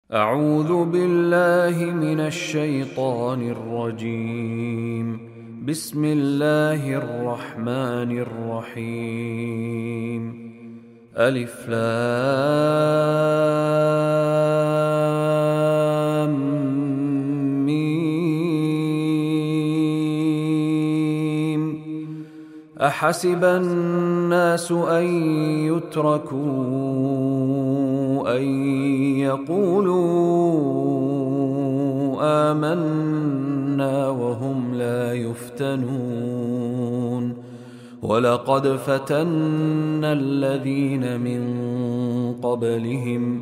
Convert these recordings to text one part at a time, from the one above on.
أعوذ بالله من الشيطان الرجيم. بسم الله الرحمن الرحيم. ألف لام ميم. أحسب الناس أن يتركوا أن يقولوا آمنا وهم لا يفتنون. ولقد فتنا الذين من قبلهم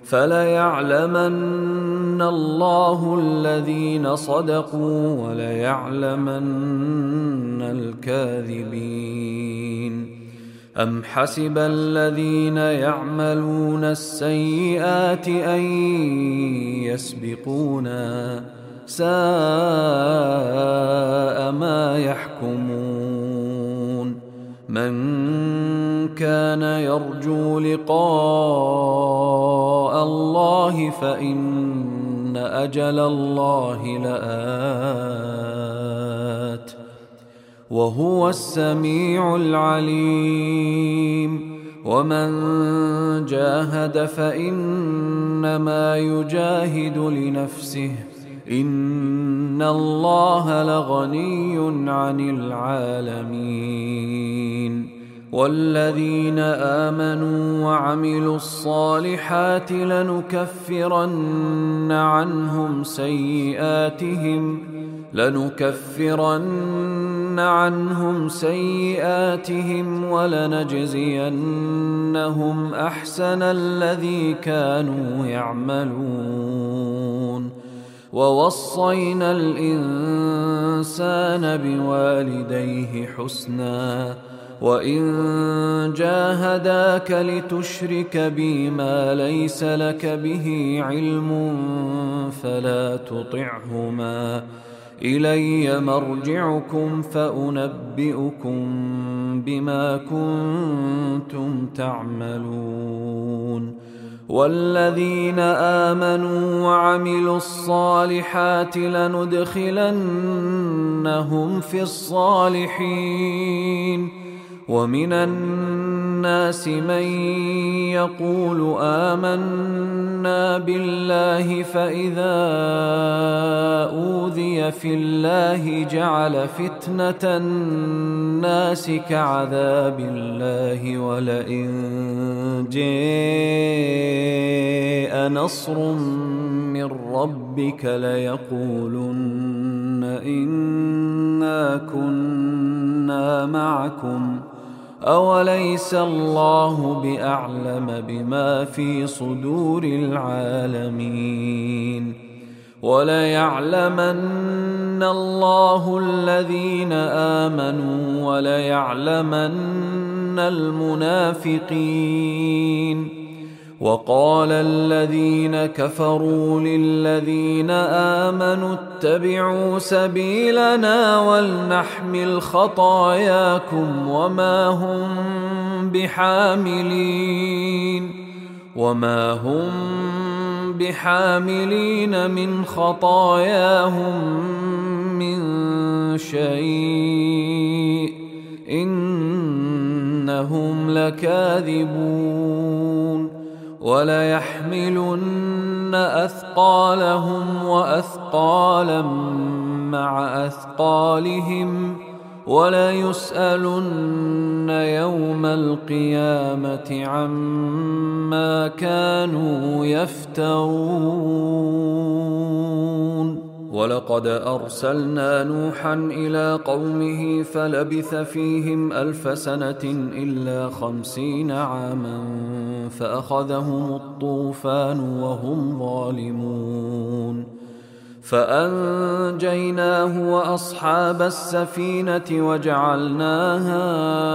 فليعلمن الله الذين صدقوا وليعلمن الكاذبين. أم حسب الذين يعملون السيئات أن يسبقونا ساء ما يحكمون. من كان يرجو لقاء الله فإن أجل الله لآت وهو السميع العليم. ومن جاهد فإنما يجاهد لنفسه إن الله لغني عن العالمين. والذين آمنوا وعملوا الصالحات لنكفرن عنهم سيئاتهم ولنجزينهم أحسن الذي كانوا يعملون. ووصينا الإنسان بوالديه حسنا وإن جاهداك لتشرك بي ما ليس لك به علم فلا تطعهما إلي مرجعكم فأنبئكم بما كنتم تعملون. والذين آمنوا وعملوا الصالحات لندخلنهم في الصالحين. ومن الناس من يقول آمنا بالله فإذا أوذي في الله جعل فتنة الناس كعذاب الله ولئن جاء نصر من ربك ليقولن إنا كنا معكم أوليس الله بأعلم بما في صدور العالمين. وليعلمن الله الذين آمنوا وليعلمن المنافقين. وقال الذين كفروا للذين آمنوا اتبعوا سبيلنا ولنحمل خطاياكم وما هم بحاملين من خطاياهم من شيء إنهم لكاذبون. وليحملن أثقالهم وأثقالا مع أثقالهم وليسألن يوم القيامة عما كانوا يفترون. ولقد أرسلنا نوحا إلى قومه فلبث فيهم 1000 سنة إلا 50 عاما فأخذهم الطوفان وهم ظالمون. فأنجيناه وأصحاب السفينة وجعلناها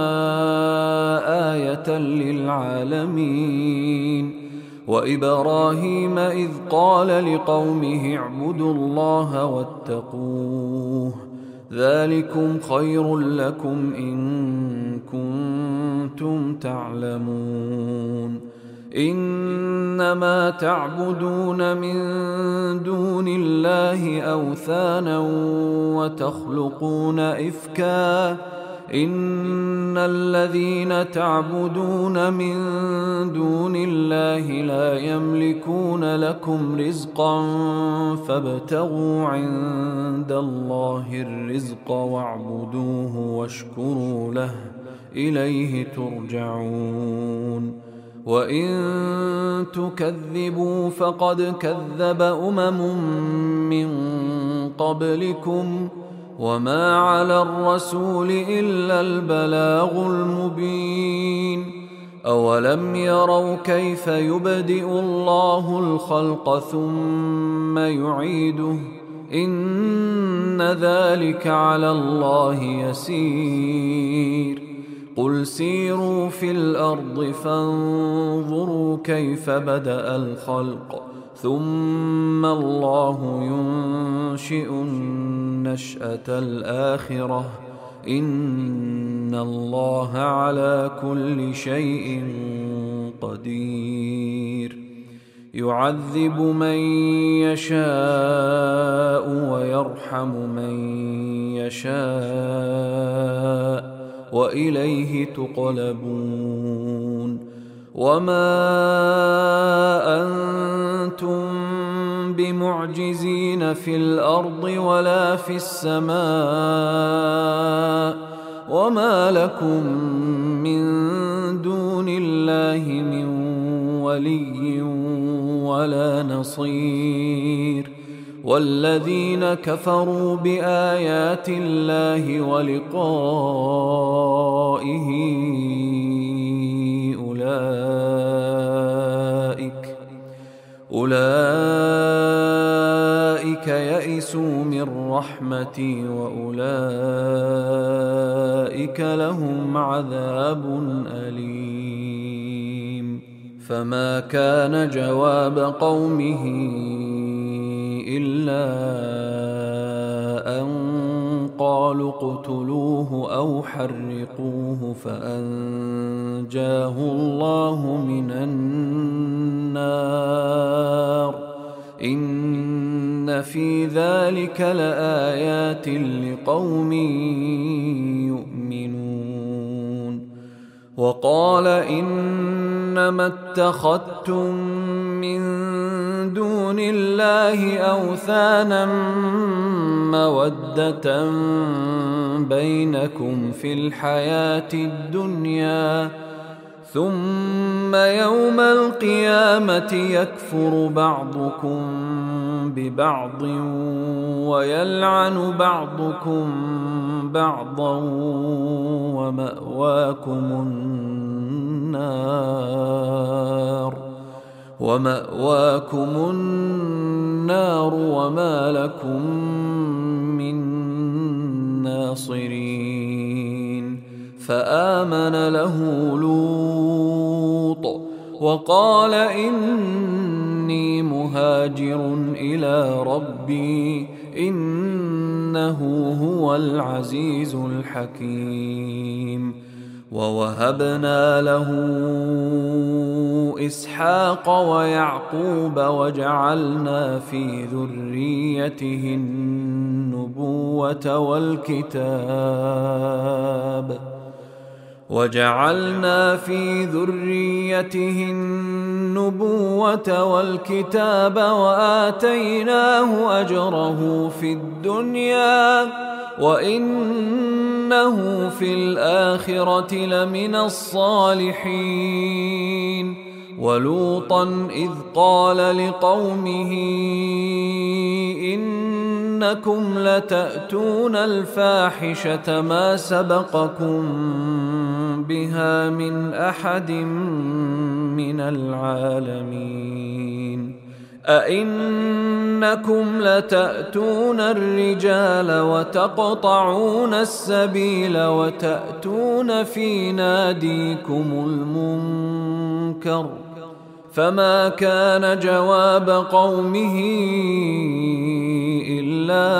آية للعالمين. وإبراهيم إذ قال لقومه اعبدوا الله واتقوه ذلكم خير لكم إن كنتم تعلمون. إنما تعبدون من دون الله أوثانا وتخلقون إفكا إن الذين تعبدون من دون الله لا يملكون لكم رزقا فابتغوا عند الله الرزق واعبدوه واشكروا له إليه ترجعون وإن تكذبوا فقد كذب من قبلكم وما على الرسول إلا البلاغ المبين أولم يروا كيف يبدئ الله الخلق ثم يعيده إن ذلك على الله يسير قل سيروا في الأرض فانظروا كيف بدأ الخلق ثم الله ينشئ النشأة الآخرة إن الله على كل شيء قدير يعذب من يشاء ويرحم من يشاء وإليه تقلبون وما أنتم بمعجزين في الأرض ولا في السماء وما لكم من دون الله من ولي ولا نصير والذين كفروا بآيات الله ولقائه أولئك يئسوا من رحمتي وأولئك لهم عذاب أليم فما كان جواب قومه إلا أن قالوا اقتلوه أو حرقوه فأنجاه الله من النار إن في ذلك لآيات لقوم يؤمنون وقال إنما اتخذتم من دون الله أوثانا مودة بينكم في الحياة الدنيا ثم يوم القيامة يكفر بعضكم ببعض ويلعن بعضكم بعضا ومأواكم النار وما لكم من ناصرين فآمن له لوط وقال إني مهاجر إلى ربي إنه هو العزيز الحكيم ووهبنا له إسحاق ويعقوب وجعلنا في ذريته النبوة والكتاب وآتيناه أجره في الدنيا وإنه في الآخرة لمن الصالحين ولوطا إذ قال لقومه إنكم لتأتون الفاحشة ما سبقكم بها من أحد من العالمين أئنكم لتأتون الرجال وتقطعون السبيل وتأتون في ناديكم المنكر فما كان جواب قومه إلا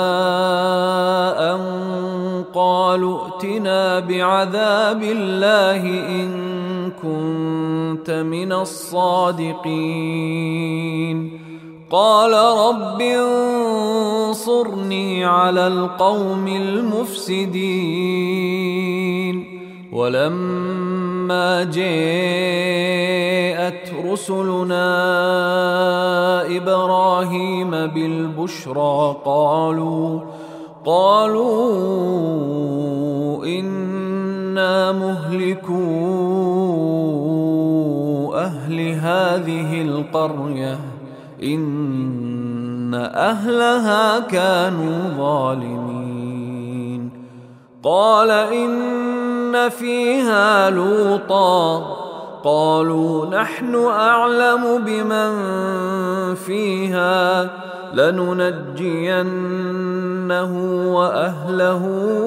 أن قالوا ائتنا بعذاب الله إن كنت من الصادقين. قال رب انصرني على القوم المفسدين. ولما جاءت رسلنا إبراهيم بالبشرى قالوا إنا مهلكو أهل هذه القرية إن أهلها كانوا ظالمين. قال إن فيها لوطا قالوا نحن أعلم بمن فيها لننجينه وأهله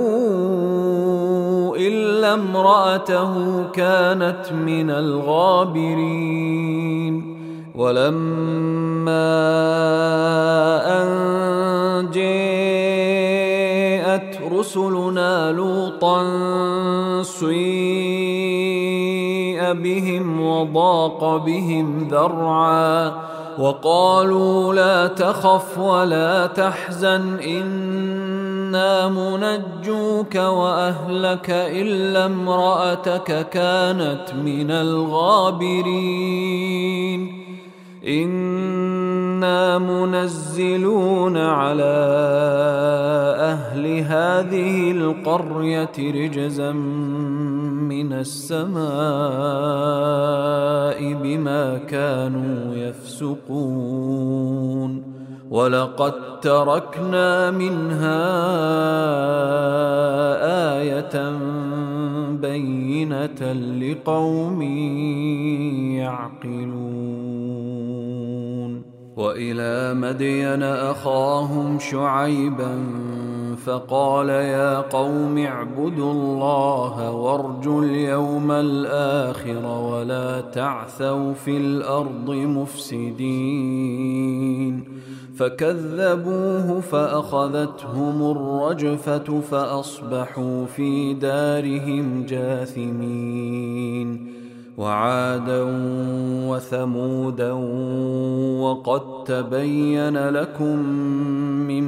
إلا امرأته كانت من الغابرين. ولما أن جاءت رسلنا لوطا سيء بهم وضاق بهم ذرعا وقالوا لا تخف ولا تحزن إنا منجوك وأهلك إلا امرأتك كانت من الغابرين. إنا منزلون على أهل هذه القرية رجزا من السماء بما كانوا يفسقون. ولقد تركنا منها آية بينة لقوم يعقلون. وإلى مدين أخاهم شعيبا فقال يا قوم اعبدوا الله وارجوا اليوم الآخر ولا تعثوا في الأرض مفسدين. فكذبوه فأخذتهم الرجفة فأصبحوا في دارهم جاثمين. وعادا وثمودا وقد تبين لكم من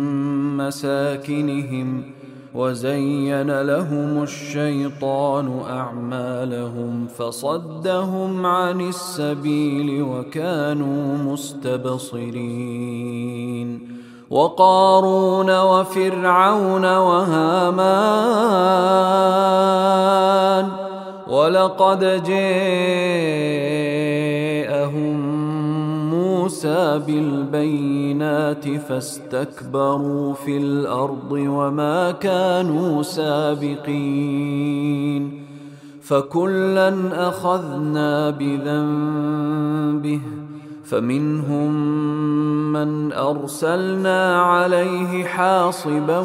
مساكنهم وزين لهم الشيطان أعمالهم فصدهم عن السبيل وكانوا مستبصرين. وقارون وفرعون وهامان ولقد جاءهم موسى بالبينات فاستكبروا في الأرض وما كانوا سابقين. فكلا أخذنا بذنبه فمنهم من أرسلنا عليه حاصبا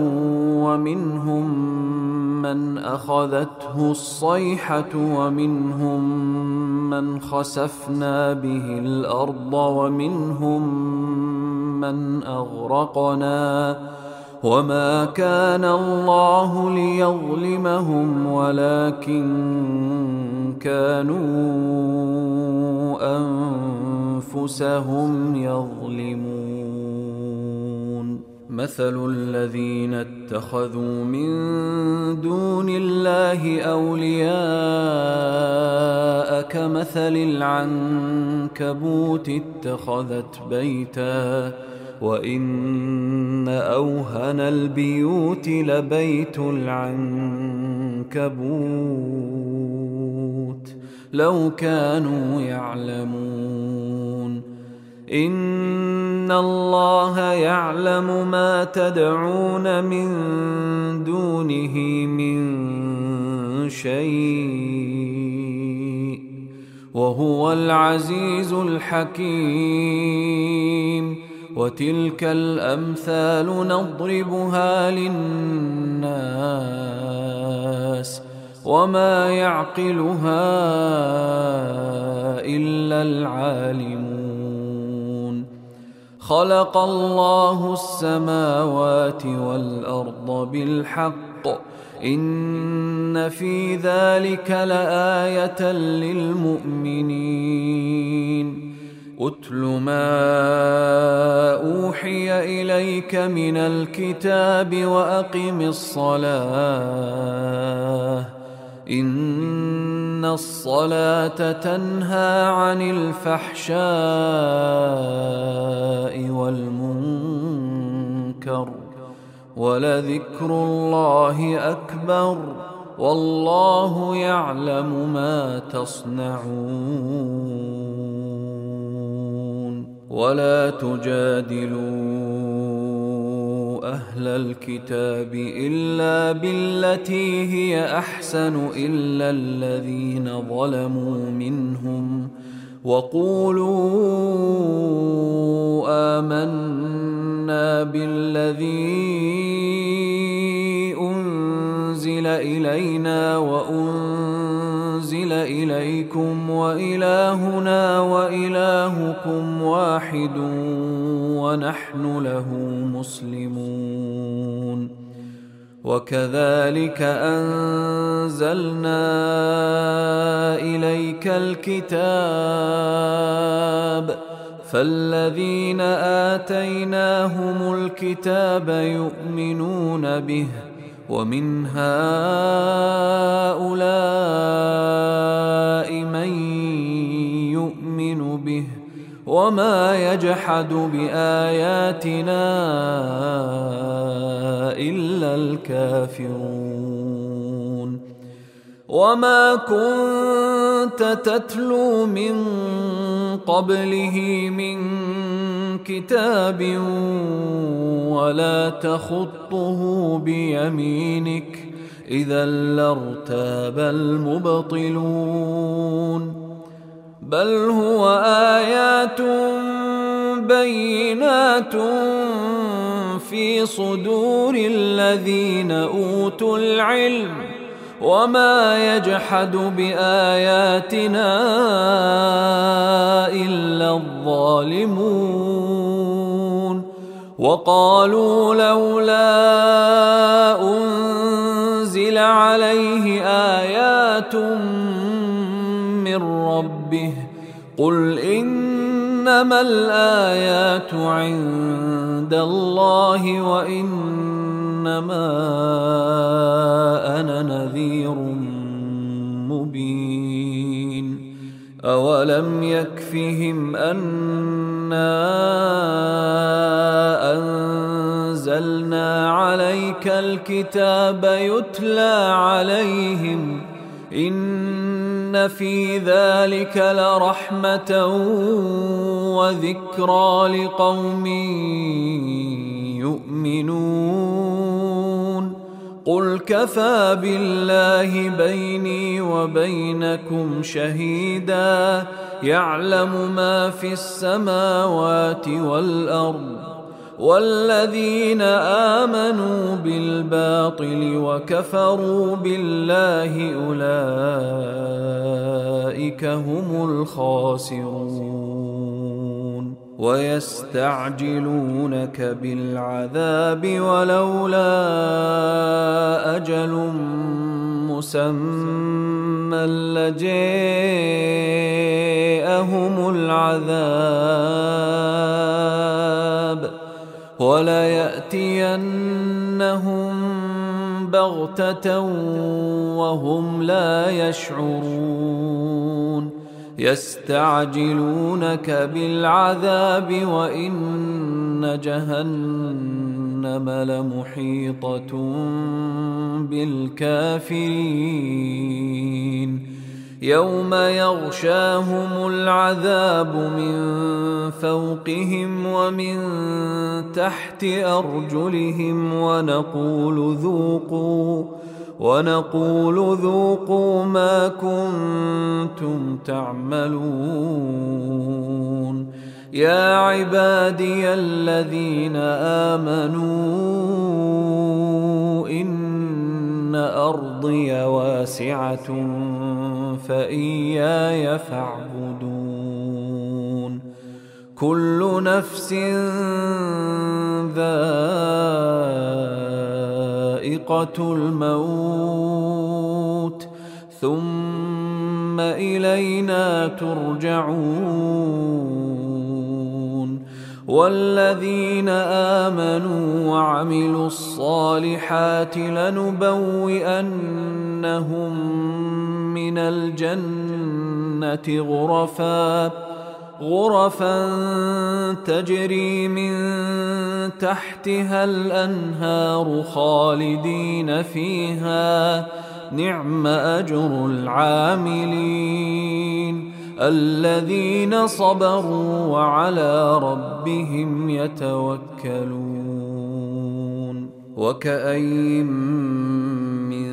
ومنهم من أخذته الصيحة ومنهم من خسفنا به الأرض ومنهم من أغرقنا وما كان الله ليظلمهم ولكن كانوا أنفسهم يظلمون. مثل الذين اتخذوا من دون الله أولياء كمثل العنكبوت اتخذت بيتا وإن أوهن البيوت لبيت العنكبوت لو كانوا يعلمون. إن الله يعلم ما تدعون من دونه من شيء وهو العزيز الحكيم. وتلك الأمثال نضربها للناس وما يعقلها إلا العالمون. خلق الله السماوات والأرض بالحق إن في ذلك لآية للمؤمنين أتل ما أوحي إليك من الكتاب وأقم الصلاة إن الصلاة تنهى عن الفحشاء والمنكر ولذكر الله أكبر والله يعلم ما تصنعون ولا تجادلوا أهل الكتاب إلا بالتي هي أحسن إلا الذين ظلموا منهم وقولوا آمنا بالذي أنزل إلينا وأنزل إليكم وإلهنا وإلهكم واحد ونحن له مسلمون وكذلك أنزلنا إليك الكتاب فالذين آتيناهم الكتاب يؤمنون به ومن هؤلاء من يؤمن به وما يجحد بآياتنا إلا الكافرون وما كنت تتلو من قبله من كتاب ولا تخطه بيمينك إذا لارتاب المبطلون بل هو آيات بينات في صدور الذين أوتوا العلم وما يجحد بآياتنا إلا الظالمون وقالوا لولا أنزل عليه آيات من ربه قل إنما الآيات عند الله وإنما أنا نذير مبين أولم يكفهم أنا أنزلنا عليك الكتاب يتلى عليهم إن في ذلك لرحمة وذكرى لقوم يؤمنون قل كفى بالله بيني وبينكم شهيدا يعلم ما في السماوات والأرض والذين آمنوا بالباطل وكفروا بالله أولئك هم الخاسرون ويستعجلونك بالعذاب ولولا أجل مسمى لجاءهم العذاب وليأتينهم بغتة وهم لا يشعرون يستعجلونك بالعذاب وإن جهنم لمحيطة بالكافرين يوم يغشاهم العذاب من فوقهم ومن تحت أرجلهم ونقول ذوقوا ما كنتم تعملون يا عبادي الذين آمنوا إن أرضي واسعة فإياي فاعبدون كل نفس ذائقة ذائقة الموت ثم إلينا ترجعون والذين آمنوا وعملوا الصالحات لنبوئنهم من الجنة غرفا تجري من تحتها الأنهار خالدين فيها نعم أجر العاملين الذين صبروا وعلى ربهم يتوكلون وكأين من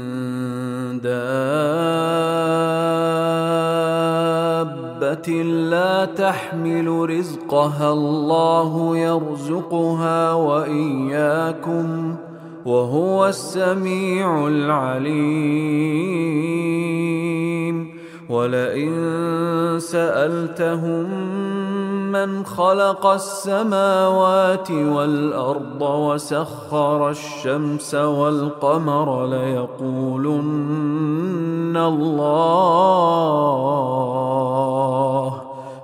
دابة لا تحمل رزقها الله يرزقها وإياكم وهو السميع العليم ولئن سألتهم من خلق السماوات والأرض وسخر الشمس والقمر ليقولن الله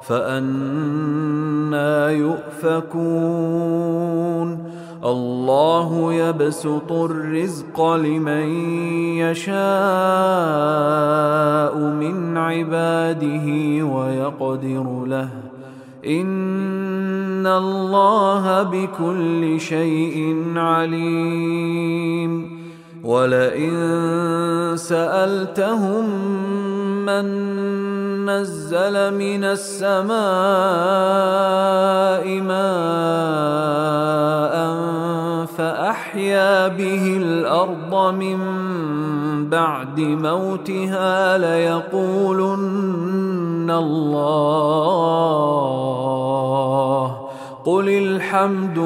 فأنى يؤفكون الله يبسط الرزق لمن يشاء من عباده ويقدر له إن الله بكل شيء عليم ولئن سألتهم من نزل من السماء ماء فأحيا به الأرض من بعد موتها ليقولن الله قل الحمد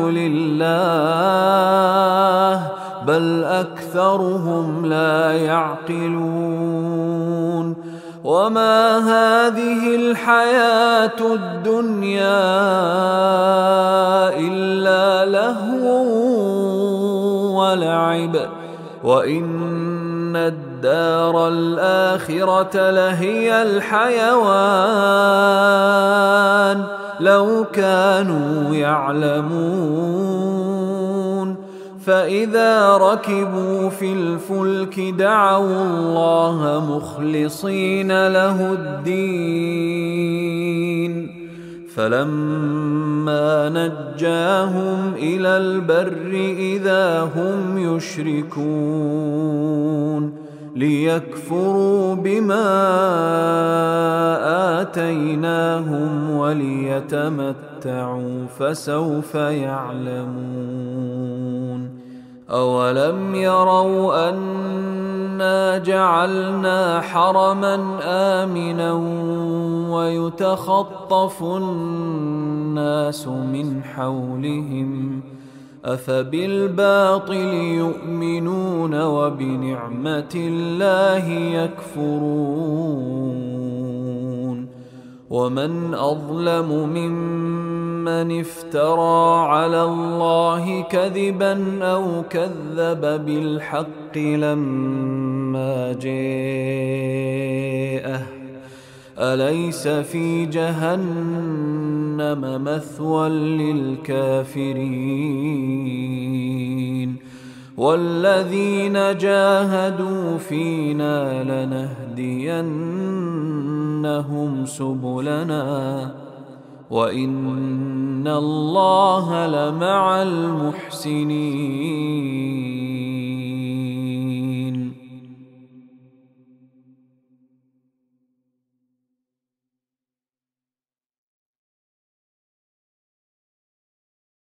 لله بل أكثرهم لا يعقلون وما هذه الحياة الدنيا إلا لهو ولعب وإن الدار الآخرة لهي الحيوان لو كانوا يعلمون فإذا ركبوا في الفلك دعوا الله مخلصين له الدين فلما نجاهم إلى البر إذا هم يشركون ليكفروا بما آتيناهم وليتمتعوا فسوف يعلمون أولم يروا أنا جعلنا حرما آمنا ويتخطف الناس من حولهم أفبالباطل يؤمنون وبنعمة الله يكفرون ومن أظلم ممن افترى على الله كذبا أو كذب بالحق لما جاءه أليس في جهنم مثوى للكافرين والذين جاهدوا فينا لنهدينهم سبلنا وإن الله لمع المحسنين